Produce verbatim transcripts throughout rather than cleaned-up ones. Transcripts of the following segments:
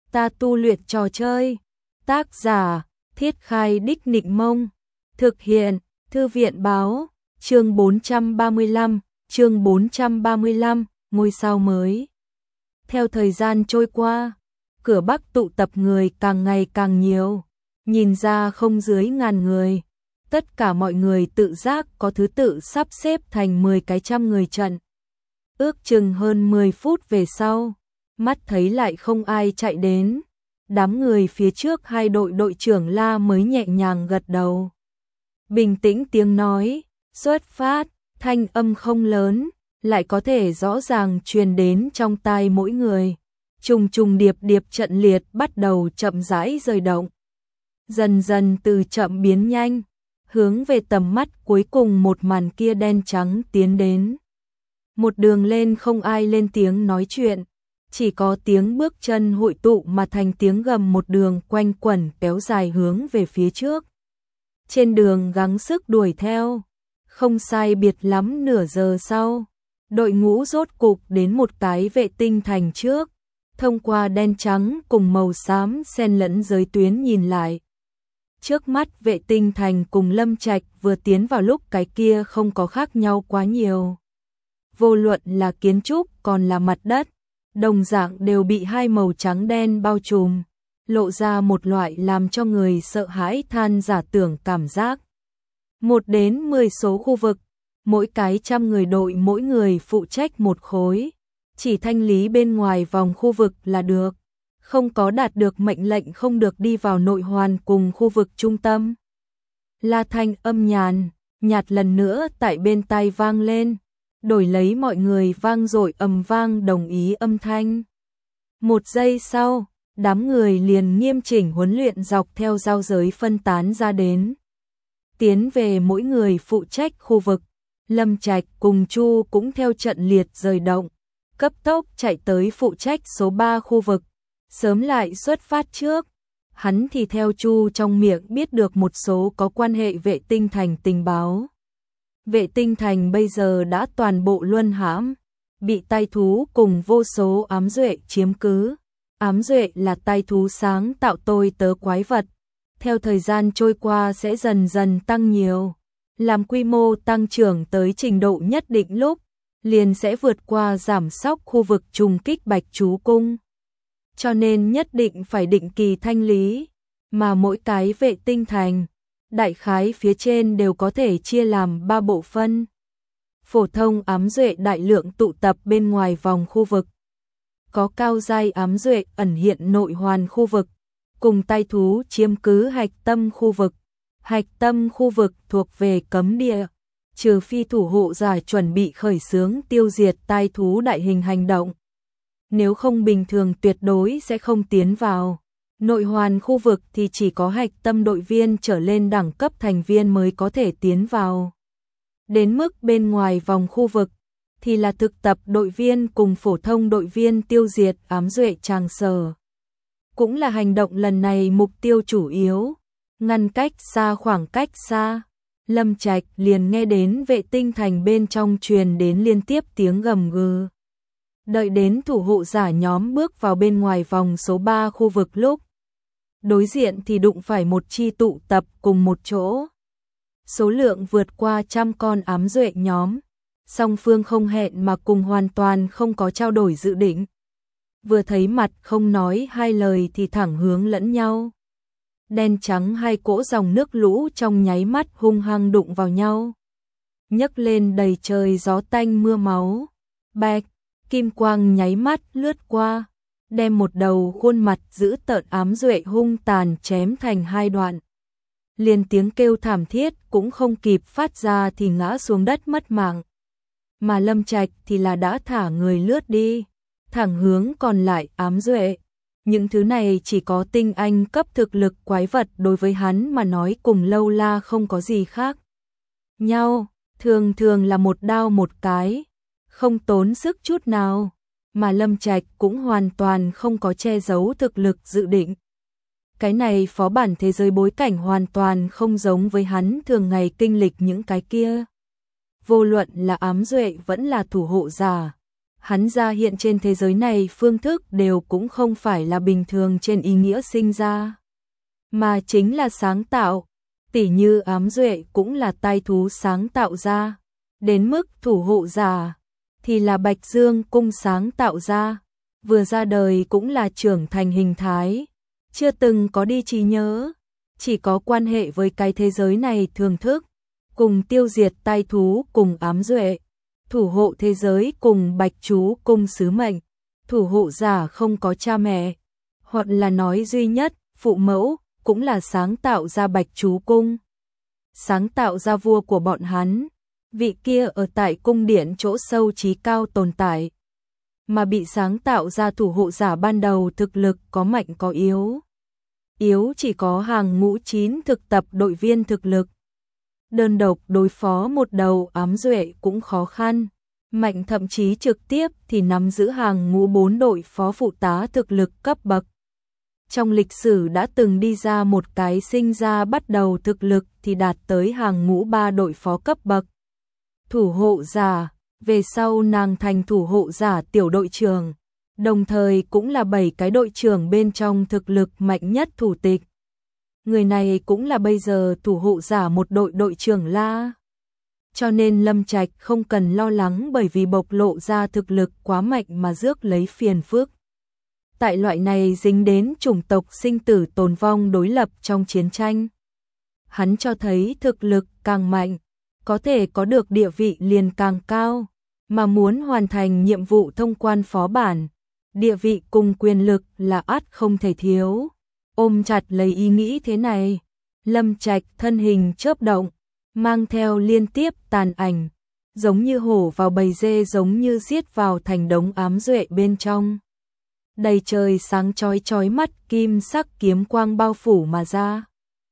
ta tu luyện trò chơi. Tác giả, Thiết Khai Đích Nịnh Mông. Thực hiện, Thư viện báo, chương bốn trăm ba mươi lăm, chương bốn trăm ba mươi lăm, ngôi sao mới. Theo thời gian trôi qua, cửa Bắc tụ tập người càng ngày càng nhiều, nhìn ra không dưới ngàn người. Tất cả mọi người tự giác có thứ tự sắp xếp thành mười cái trăm người trận. Ước chừng hơn mười phút về sau, mắt thấy lại không ai chạy đến. Đám người phía trước hai đội đội trưởng La mới nhẹ nhàng gật đầu. Bình tĩnh tiếng nói, xuất phát, thanh âm không lớn, lại có thể rõ ràng truyền đến trong tai mỗi người. Trùng trùng điệp điệp trận liệt bắt đầu chậm rãi rời động. Dần dần từ chậm biến nhanh, hướng về tầm mắt cuối cùng một màn kia đen trắng tiến đến. Một đường lên không ai lên tiếng nói chuyện, chỉ có tiếng bước chân hội tụ mà thành tiếng gầm một đường quanh quẩn kéo dài hướng về phía trước. Trên đường gắng sức đuổi theo, không sai biệt lắm nửa giờ sau, đội ngũ rốt cục đến một cái vệ tinh thành trước, thông qua đen trắng cùng màu xám xen lẫn giới tuyến nhìn lại. Trước mắt vệ tinh thành cùng Lâm Trạch vừa tiến vào lúc cái kia không có khác nhau quá nhiều. Vô luận là kiến trúc còn là mặt đất, đồng dạng đều bị hai màu trắng đen bao trùm, lộ ra một loại làm cho người sợ hãi than giả tưởng cảm giác. Một đến mười số khu vực, mỗi cái trăm người đội mỗi người phụ trách một khối, chỉ thanh lý bên ngoài vòng khu vực là được, không có đạt được mệnh lệnh không được đi vào nội hoàn cùng khu vực trung tâm. La thanh âm nhàn, nhạt lần nữa tại bên tai vang lên, đổi lấy mọi người vang dội ầm vang đồng ý âm thanh. Một giây sau, đám người liền nghiêm chỉnh huấn luyện dọc theo giao giới phân tán ra đến. Tiến về mỗi người phụ trách khu vực, Lâm Trạch cùng Chu cũng theo trận liệt rời động, cấp tốc chạy tới phụ trách số ba khu vực, sớm lại xuất phát trước. Hắn thì theo Chu trong miệng biết được một số có quan hệ vệ tinh thành tình báo. Vệ tinh thành bây giờ đã toàn bộ luân hãm, bị tai thú cùng vô số ám duệ chiếm cứ. Ám duệ là tai thú sáng tạo tôi tớ quái vật, theo thời gian trôi qua sẽ dần dần tăng nhiều, làm quy mô tăng trưởng tới trình độ nhất định lúc, liền sẽ vượt qua giảm sóc khu vực trùng kích Bạch Chú Cung. Cho nên nhất định phải định kỳ thanh lý, mà mỗi cái vệ tinh thành, đại khái phía trên đều có thể chia làm ba bộ phân. Phổ thông ám duệ đại lượng tụ tập bên ngoài vòng khu vực. Có cao giai ám duệ ẩn hiện nội hoàn khu vực, cùng tai thú chiếm cứ hạch tâm khu vực. Hạch tâm khu vực thuộc về cấm địa, trừ phi thủ hộ giả chuẩn bị khởi xướng tiêu diệt tai thú đại hình hành động. Nếu không bình thường tuyệt đối sẽ không tiến vào. Nội hoàn khu vực thì chỉ có hạch tâm đội viên trở lên đẳng cấp thành viên mới có thể tiến vào. Đến mức bên ngoài vòng khu vực thì là thực tập đội viên cùng phổ thông đội viên tiêu diệt ám duệ tràng sở. Cũng là hành động lần này mục tiêu chủ yếu, ngăn cách xa khoảng cách xa. Lâm Trạch liền nghe đến vệ tinh thành bên trong truyền đến liên tiếp tiếng gầm gừ. Đợi đến thủ hộ giả nhóm bước vào bên ngoài vòng số ba khu vực lúc, đối diện thì đụng phải một chi tụ tập cùng một chỗ. Số lượng vượt qua trăm con ám duệ nhóm, song phương không hẹn mà cùng hoàn toàn không có trao đổi dự định. Vừa thấy mặt không nói hai lời thì thẳng hướng lẫn nhau. Đen trắng hai cỗ dòng nước lũ trong nháy mắt hung hăng đụng vào nhau. Nhấc lên đầy trời gió tanh mưa máu. Bạch, kim quang nháy mắt lướt qua, đem một đầu khuôn mặt dữ tợn ám duệ hung tàn chém thành hai đoạn. Liền tiếng kêu thảm thiết cũng không kịp phát ra thì ngã xuống đất mất mạng. Mà Lâm Trạch thì là đã thả người lướt đi, thẳng hướng còn lại ám duệ. Những thứ này chỉ có tinh anh cấp thực lực quái vật đối với hắn mà nói cùng lâu la không có gì khác nhau, thường thường là một đao một cái, không tốn sức chút nào, mà Lâm Trạch cũng hoàn toàn không có che giấu thực lực dự định. Cái này phó bản thế giới bối cảnh hoàn toàn không giống với hắn thường ngày kinh lịch những cái kia. Vô luận là ám duệ vẫn là thủ hộ giả, Hắn ra hiện trên thế giới này phương thức đều cũng không phải là bình thường trên ý nghĩa sinh ra, mà chính là sáng tạo, tỉ như ám duệ cũng là tai thú sáng tạo ra, đến mức thủ hộ giả thì là Bạch Dương cung sáng tạo ra, vừa ra đời cũng là trưởng thành hình thái, chưa từng có đi trí nhớ, chỉ có quan hệ với cái thế giới này thường thức, cùng tiêu diệt tai thú cùng ám duệ, thủ hộ thế giới cùng Bạch Chú cung sứ mệnh, thủ hộ giả không có cha mẹ, hoặc là nói duy nhất, phụ mẫu, cũng là sáng tạo ra Bạch Chú cung, sáng tạo ra vua của bọn hắn, vị kia ở tại cung điện chỗ sâu trí cao tồn tại, mà bị sáng tạo ra thủ hộ giả ban đầu thực lực có mạnh có yếu. Yếu chỉ có hàng ngũ chín thực tập đội viên thực lực. Đơn độc đối phó một đầu ám duệ cũng khó khăn, mạnh thậm chí trực tiếp thì nắm giữ hàng ngũ bốn đội phó phụ tá thực lực cấp bậc. Trong lịch sử đã từng đi ra một cái sinh ra bắt đầu thực lực thì đạt tới hàng ngũ ba đội phó cấp bậc. Thủ hộ giả, về sau nàng thành thủ hộ giả tiểu đội trưởng, đồng thời cũng là bảy cái đội trưởng bên trong thực lực mạnh nhất thủ tịch. Người này cũng là bây giờ thủ hộ giả một đội đội trưởng la. Cho nên Lâm Trạch không cần lo lắng bởi vì bộc lộ ra thực lực quá mạnh mà rước lấy phiền phức. Tại loại này dính đến chủng tộc sinh tử tồn vong đối lập trong chiến tranh. Hắn cho thấy thực lực càng mạnh, có thể có được địa vị liền càng cao, mà muốn hoàn thành nhiệm vụ thông quan phó bản, địa vị cùng quyền lực là ắt không thể thiếu. Ôm chặt lấy ý nghĩ thế này, Lâm Trạch thân hình chớp động, mang theo liên tiếp tàn ảnh, giống như hổ vào bầy dê, giống như giết vào thành đống ám duệ bên trong. Đầy trời sáng chói chói mắt kim sắc kiếm quang bao phủ mà ra,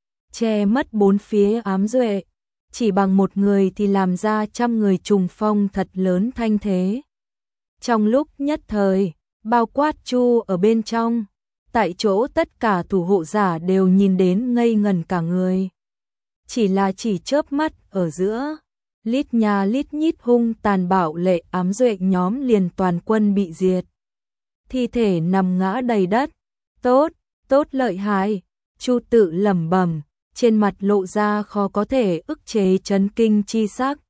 che mất bốn phía ám duệ, chỉ bằng một người thì làm ra trăm người trùng phong thật lớn thanh thế. Trong lúc nhất thời, bao quát Chu ở bên trong, tại chỗ tất cả thủ hộ giả đều nhìn đến ngây ngẩn cả người. Chỉ là chỉ chớp mắt ở giữa, lít nhà lít nhít hung tàn bạo lệ ám duệ nhóm liền toàn quân bị diệt. Thi thể nằm ngã đầy đất. Tốt, tốt lợi hại, Chu tự lẩm bẩm, trên mặt lộ ra khó có thể ức chế chấn kinh chi sắc.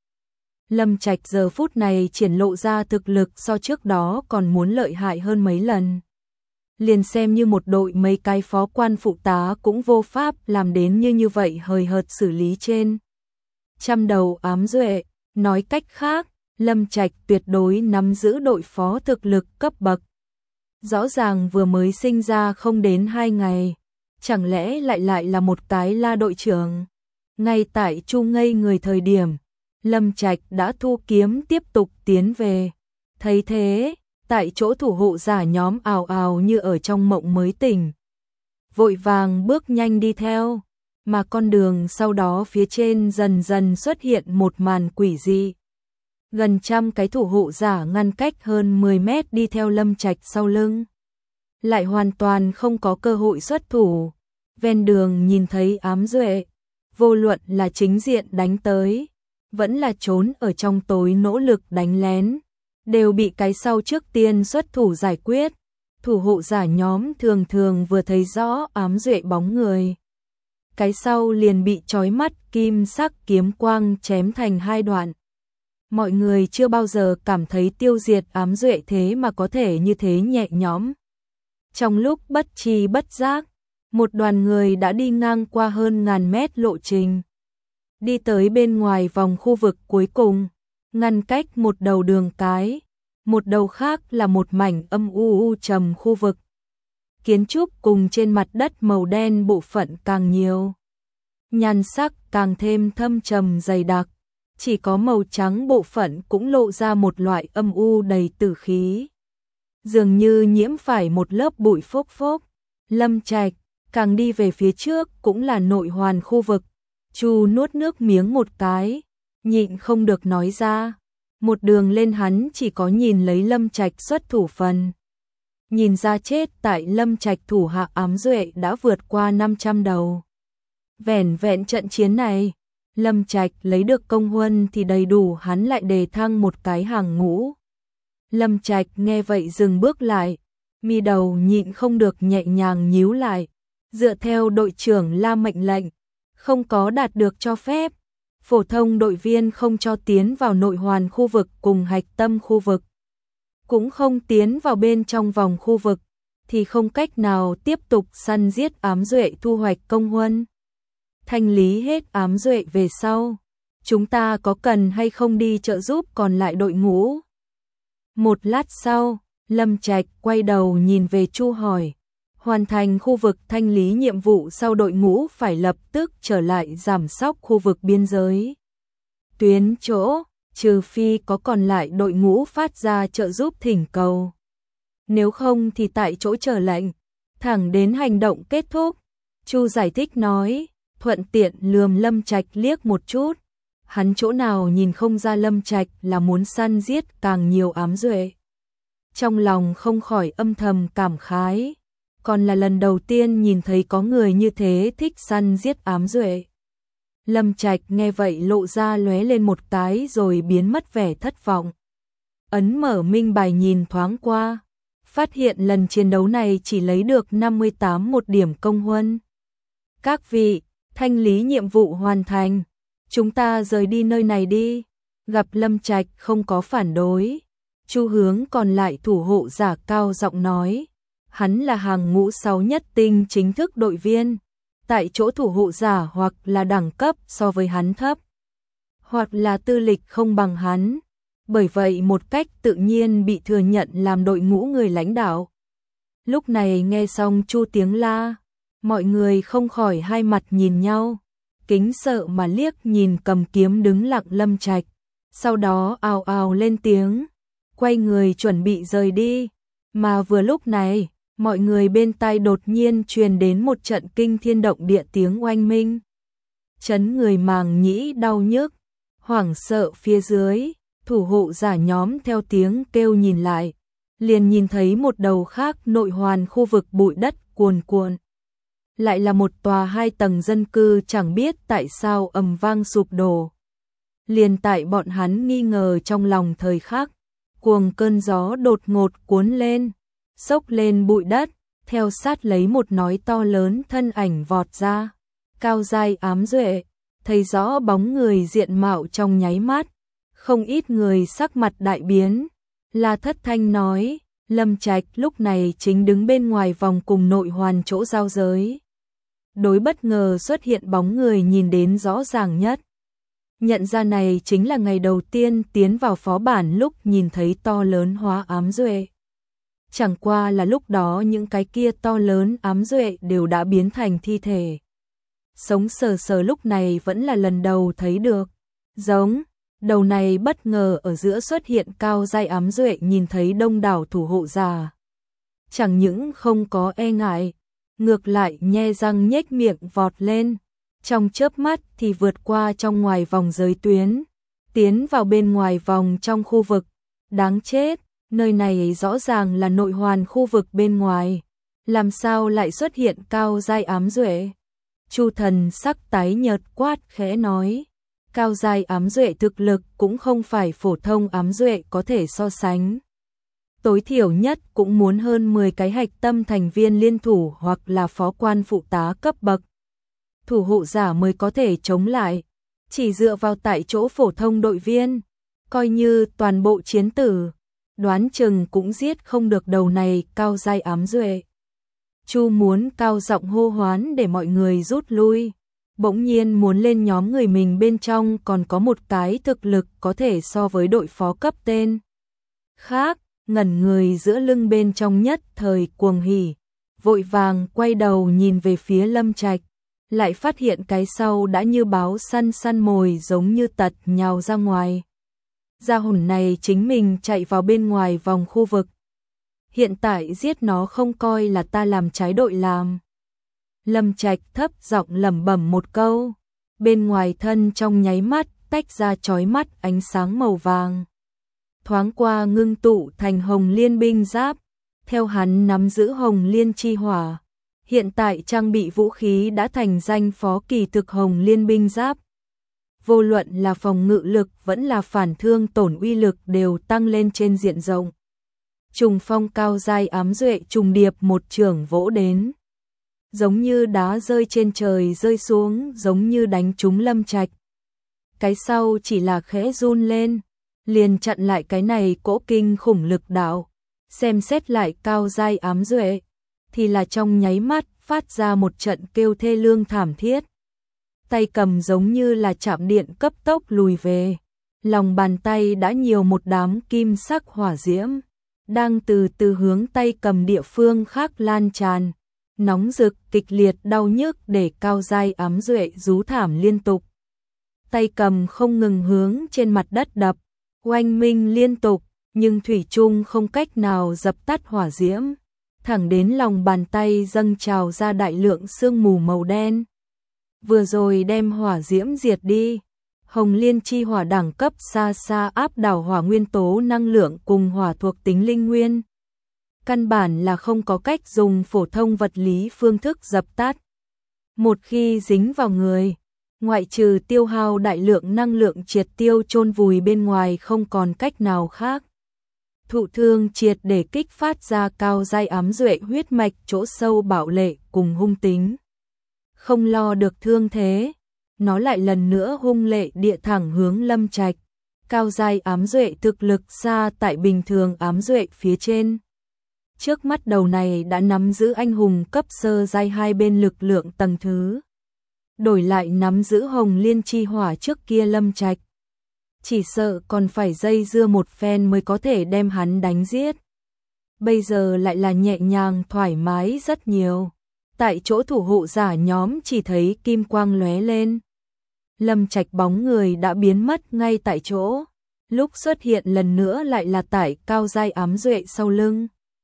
Lâm Trạch giờ phút này triển lộ ra thực lực so trước đó còn muốn lợi hại hơn mấy lần. Liền xem như một đội mấy cái phó quan phụ tá cũng vô pháp làm đến như như vậy hời hợt xử lý trên trăm đầu ám duệ. Nói cách khác, Lâm Trạch tuyệt đối nắm giữ đội phó thực lực cấp bậc. Rõ ràng vừa mới sinh ra không đến hai ngày, chẳng lẽ lại lại là một cái la đội trưởng. Ngay tại Chu ngây người thời điểm, Lâm Trạch đã thu kiếm tiếp tục tiến về. Thấy thế, tại chỗ thủ hộ giả nhóm ào ào như ở trong mộng mới tỉnh, vội vàng bước nhanh đi theo, mà con đường sau đó phía trên dần dần xuất hiện một màn quỷ dị. Gần trăm cái thủ hộ giả ngăn cách hơn mười mét đi theo Lâm Trạch sau lưng, lại hoàn toàn không có cơ hội xuất thủ. Ven đường nhìn thấy ám duệ, vô luận là chính diện đánh tới, vẫn là trốn ở trong tối nỗ lực đánh lén, đều bị cái sau trước tiên xuất thủ giải quyết. Thủ hộ giả nhóm thường thường vừa thấy rõ ám duệ bóng người, cái sau liền bị chói mắt kim sắc kiếm quang chém thành hai đoạn. Mọi người chưa bao giờ cảm thấy tiêu diệt ám duệ thế mà có thể như thế nhẹ nhõm. Trong lúc bất tri bất giác, một đoàn người đã đi ngang qua hơn ngàn mét lộ trình, đi tới bên ngoài vòng khu vực cuối cùng, ngăn cách một đầu đường cái, một đầu khác là một mảnh âm u u trầm khu vực. Kiến trúc cùng trên mặt đất màu đen bộ phận càng nhiều, nhan sắc càng thêm thâm trầm dày đặc, chỉ có màu trắng bộ phận cũng lộ ra một loại âm u đầy tử khí, dường như nhiễm phải một lớp bụi phốc phốc. Lâm Trạch càng đi về phía trước cũng là nội hoàn khu vực. Chu nuốt nước miếng một cái, nhịn không được nói ra. Một đường lên hắn chỉ có nhìn lấy Lâm Trạch xuất thủ phần. Nhìn ra chết tại Lâm Trạch thủ hạ ám duệ đã vượt qua năm trăm đầu. Vẻn vẹn trận chiến này, Lâm Trạch lấy được công huân thì đầy đủ hắn lại đề thăng một cái hàng ngũ. Lâm Trạch nghe vậy dừng bước lại, mi đầu nhịn không được nhẹ nhàng nhíu lại. Dựa theo đội trưởng La mệnh lệnh, không có đạt được cho phép, phổ thông đội viên không cho tiến vào nội hoàn khu vực cùng hạch tâm khu vực, cũng không tiến vào bên trong vòng khu vực, thì không cách nào tiếp tục săn giết ám duệ thu hoạch công huân. Thanh lý hết ám duệ về sau, chúng ta có cần hay không đi trợ giúp còn lại đội ngũ? Một lát sau, Lâm Trạch quay đầu nhìn về Chu hỏi. Hoàn thành khu vực thanh lý nhiệm vụ sau đội ngũ phải lập tức trở lại giảm sóc khu vực biên giới. Tuyến chỗ, trừ phi có còn lại đội ngũ phát ra trợ giúp thỉnh cầu. Nếu không thì tại chỗ chờ lệnh, thẳng đến hành động kết thúc. Chu giải thích nói, thuận tiện lườm Lâm Trạch liếc một chút. Hắn chỗ nào nhìn không ra Lâm Trạch là muốn săn giết càng nhiều ám duệ. Trong lòng không khỏi âm thầm cảm khái. Còn là lần đầu tiên nhìn thấy có người như thế thích săn giết ám duệ. Lâm Trạch nghe vậy lộ ra lóe lên một cái rồi biến mất vẻ thất vọng. Ấn mở minh bài nhìn thoáng qua, phát hiện lần chiến đấu này chỉ lấy được năm mươi tám một điểm công huân. Các vị, thanh lý nhiệm vụ hoàn thành, chúng ta rời đi nơi này đi. Gặp Lâm Trạch không có phản đối, Chu Hướng còn lại thủ hộ giả cao giọng nói. Hắn là hàng ngũ sáu nhất tinh chính thức đội viên, tại chỗ thủ hộ giả hoặc là đẳng cấp so với hắn thấp, hoặc là tư lịch không bằng hắn, bởi vậy một cách tự nhiên bị thừa nhận làm đội ngũ người lãnh đạo. Lúc này nghe xong Chu tiếng la, mọi người không khỏi hai mặt nhìn nhau, kính sợ mà liếc nhìn cầm kiếm đứng lặng Lâm Trạch, sau đó ào ào lên tiếng, quay người chuẩn bị rời đi, mà vừa lúc này, mọi người bên tai đột nhiên truyền đến một trận kinh thiên động địa tiếng oanh minh. Chấn người màng nhĩ đau nhức, hoảng sợ phía dưới, thủ hộ giả nhóm theo tiếng kêu nhìn lại, liền nhìn thấy một đầu khác nội hoàn khu vực bụi đất cuồn cuộn. Lại là một tòa hai tầng dân cư chẳng biết tại sao ầm vang sụp đổ. Liền tại bọn hắn nghi ngờ trong lòng thời khắc, cuồng cơn gió đột ngột cuốn lên, xốc lên bụi đất, theo sát lấy một nói to lớn thân ảnh vọt ra, cao dai ám duệ, thấy rõ bóng người diện mạo trong nháy mắt, không ít người sắc mặt đại biến. La Thất Thanh nói, Lâm Trạch lúc này chính đứng bên ngoài vòng cùng nội hoàn chỗ giao giới. Đối bất ngờ xuất hiện bóng người nhìn đến rõ ràng nhất. Nhận ra này chính là ngày đầu tiên tiến vào phó bản lúc nhìn thấy to lớn hóa ám duệ. Chẳng qua là lúc đó những cái kia to lớn ám duệ đều đã biến thành thi thể. Sống sờ sờ lúc này vẫn là lần đầu thấy được. Giống, đầu này bất ngờ ở giữa xuất hiện cao giai ám duệ nhìn thấy đông đảo thủ hộ giả. Chẳng những không có e ngại, ngược lại nhe răng nhếch miệng vọt lên. Trong chớp mắt thì vượt qua trong ngoài vòng giới tuyến, tiến vào bên ngoài vòng trong khu vực. Đáng chết! Nơi này rõ ràng là nội hoàn khu vực bên ngoài, làm sao lại xuất hiện cao giai ám duệ? Chu Thần sắc tái nhợt quát khẽ nói, cao giai ám duệ thực lực cũng không phải phổ thông ám duệ có thể so sánh. Tối thiểu nhất cũng muốn hơn mười cái hạch tâm thành viên liên thủ hoặc là phó quan phụ tá cấp bậc. Thủ hộ giả mới có thể chống lại, chỉ dựa vào tại chỗ phổ thông đội viên, coi như toàn bộ chiến tử. Đoán chừng cũng giết không được đầu này cao giai ám duệ. Chu muốn cao giọng hô hoán để mọi người rút lui, bỗng nhiên muốn lên nhóm người mình bên trong còn có một cái thực lực có thể so với đội phó cấp tên khác, ngẩn người giữa lưng bên trong nhất thời cuồng hỉ, vội vàng quay đầu nhìn về phía Lâm Trạch, lại phát hiện cái sau đã như báo săn săn mồi giống như tật nhào ra ngoài. Gia hồn này chính mình chạy vào bên ngoài vòng khu vực. Hiện tại giết nó không coi là ta làm trái đội làm. Lâm Trạch thấp giọng lẩm bẩm một câu. Bên ngoài thân trong nháy mắt tách ra chói mắt ánh sáng màu vàng. Thoáng qua ngưng tụ thành hồng liên binh giáp. Theo hắn nắm giữ hồng liên chi hỏa. Hiện tại trang bị vũ khí đã thành danh phó kỳ thực hồng liên binh giáp. Vô luận là phòng ngự lực vẫn là phản thương tổn uy lực đều tăng lên trên diện rộng. trùng phong cao giai ám duệ trùng điệp một chưởng vỗ đến. Giống như đá rơi trên trời rơi xuống, giống như đánh trúng Lâm Trạch. Cái sau chỉ là khẽ run lên, liền chặn lại cái này cỗ kinh khủng lực đạo. Xem xét lại cao giai ám duệ, thì là trong nháy mắt phát ra một trận kêu thê lương thảm thiết. Tay cầm giống như là chạm điện cấp tốc lùi về. Lòng bàn tay đã nhiều một đám kim sắc hỏa diễm, đang từ từ hướng tay cầm địa phương khác lan tràn. Nóng rực, kịch liệt, đau nhức để cao giai ám duệ rú thảm liên tục. Tay cầm không ngừng hướng trên mặt đất đập, oanh minh liên tục, nhưng thủy chung không cách nào dập tắt hỏa diễm. Thẳng đến lòng bàn tay dâng trào ra đại lượng sương mù màu đen. Vừa rồi đem hỏa diễm diệt đi. Hồng Liên chi hỏa đẳng cấp xa xa áp đảo hỏa nguyên tố năng lượng cùng hỏa thuộc tính linh nguyên. Căn bản là không có cách dùng phổ thông vật lý phương thức dập tắt. Một khi dính vào người, ngoại trừ tiêu hao đại lượng năng lượng triệt tiêu chôn vùi bên ngoài không còn cách nào khác. Thụ thương triệt để kích phát ra cao giai ám duệ huyết mạch chỗ sâu bạo lệ cùng hung tính. Không lo được thương thế, nó lại lần nữa hung lệ địa thẳng hướng Lâm Trạch. Cao giai ám duệ thực lực xa tại bình thường ám duệ phía trên. Trước mắt đầu này đã nắm giữ anh hùng cấp sơ giai hai bên lực lượng tầng thứ. Đổi lại nắm giữ Hồng Liên chi hỏa trước kia Lâm Trạch, chỉ sợ còn phải dây dưa một phen mới có thể đem hắn đánh giết. Bây giờ lại là nhẹ nhàng thoải mái rất nhiều. Tại chỗ thủ hộ giả nhóm chỉ thấy kim quang lóe lên. Lâm Trạch bóng người đã biến mất ngay tại chỗ. Lúc xuất hiện lần nữa lại là tại cao giai ám duệ sau lưng.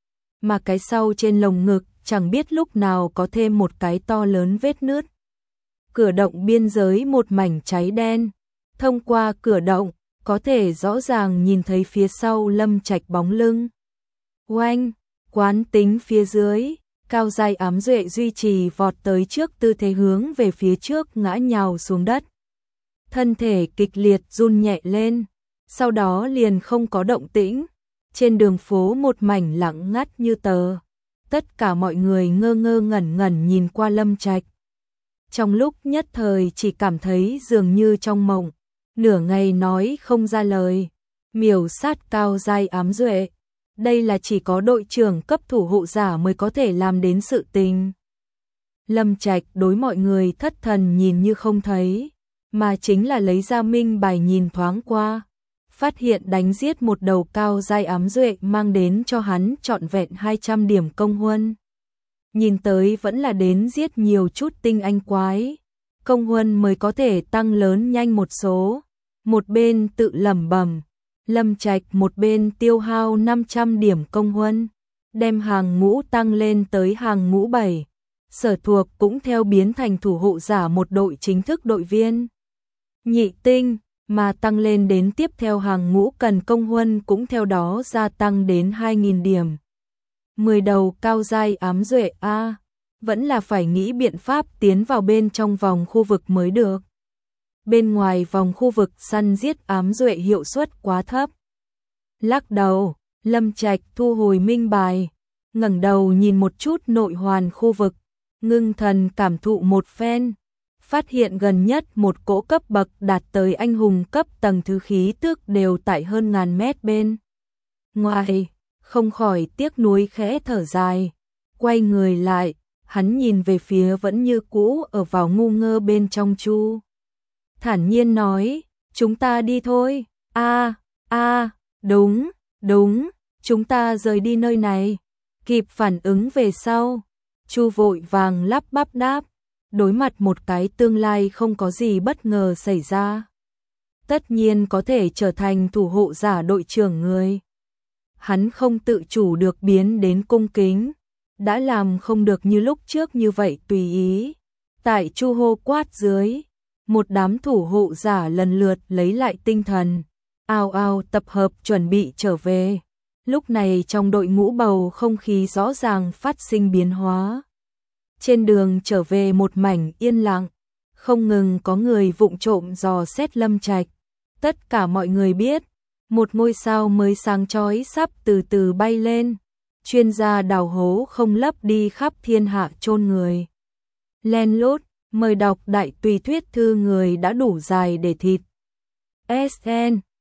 Mà cái sau trên lồng ngực chẳng biết lúc nào có thêm một cái to lớn vết nứt. Cửa động biên giới một mảnh cháy đen. Thông qua cửa động, có thể rõ ràng nhìn thấy phía sau Lâm Trạch bóng lưng. Oanh, quán tính phía dưới, cao giai ám duệ duy trì vọt tới trước tư thế hướng về phía trước ngã nhào xuống đất. Thân thể kịch liệt run nhẹ lên, sau đó liền không có động tĩnh. Trên đường phố một mảnh lặng ngắt như tờ. Tất cả mọi người ngơ ngơ ngẩn ngẩn nhìn qua Lâm Trạch. Trong lúc nhất thời chỉ cảm thấy dường như trong mộng, nửa ngày nói không ra lời. Miểu sát cao giai ám duệ, đây là chỉ có đội trưởng cấp thủ hộ giả mới có thể làm đến sự tình. Lâm Trạch đối mọi người thất thần nhìn như không thấy, mà chính là lấy ra minh bài nhìn thoáng qua, phát hiện đánh giết một đầu cao giai ám duệ mang đến cho hắn trọn vẹn hai trăm điểm công huân. Nhìn tới vẫn là đến giết nhiều chút tinh anh quái, công huân mới có thể tăng lớn nhanh một số. Một bên tự lẩm bẩm, Lâm Trạch một bên tiêu hao năm trăm điểm công huân, đem hàng ngũ tăng lên tới hàng ngũ bảy. Sở Thuộc cũng theo biến thành thủ hộ giả một đội chính thức đội viên. Nhị tinh mà tăng lên đến tiếp theo hàng ngũ cần công huân cũng theo đó gia tăng đến hai nghìn điểm. mười đầu cao giai ám duệ a, vẫn là phải nghĩ biện pháp tiến vào bên trong vòng khu vực mới được. Bên ngoài vòng khu vực săn giết ám duệ hiệu suất quá thấp. Lắc đầu, Lâm Trạch thu hồi minh bài, ngẩng đầu nhìn một chút nội hoàn khu vực, ngưng thần cảm thụ một phen, phát hiện gần nhất một cỗ cấp bậc đạt tới anh hùng cấp tầng thứ khí tước đều tại hơn ngàn mét bên ngoài, không khỏi tiếc nuối khẽ thở dài, quay người lại, hắn nhìn về phía vẫn như cũ ở vào ngu ngơ bên trong Chu. Thản nhiên nói, chúng ta đi thôi. A, a, đúng, đúng, chúng ta rời đi nơi này. Kịp phản ứng về sau, Chu vội vàng lắp bắp đáp, đối mặt một cái tương lai không có gì bất ngờ xảy ra. Tất nhiên có thể trở thành thủ hộ giả đội trưởng người. Hắn không tự chủ được biến đến cung kính, đã làm không được như lúc trước như vậy tùy ý. Tại Chu hô quát dưới, một đám thủ hộ giả lần lượt lấy lại tinh thần, ao ao tập hợp chuẩn bị trở về. Lúc này trong đội ngũ bầu không khí rõ ràng phát sinh biến hóa. Trên đường trở về một mảnh yên lặng, không ngừng có người vụng trộm dò xét Lâm Trạch. Tất cả mọi người biết, Một ngôi sao mới sáng chói sắp từ từ bay lên. Chuyên gia đào hố không lấp đi khắp thiên hạ chôn người. Len lút, mời đọc đại tùy thuyết thư người đã đủ dài để thịt. ét en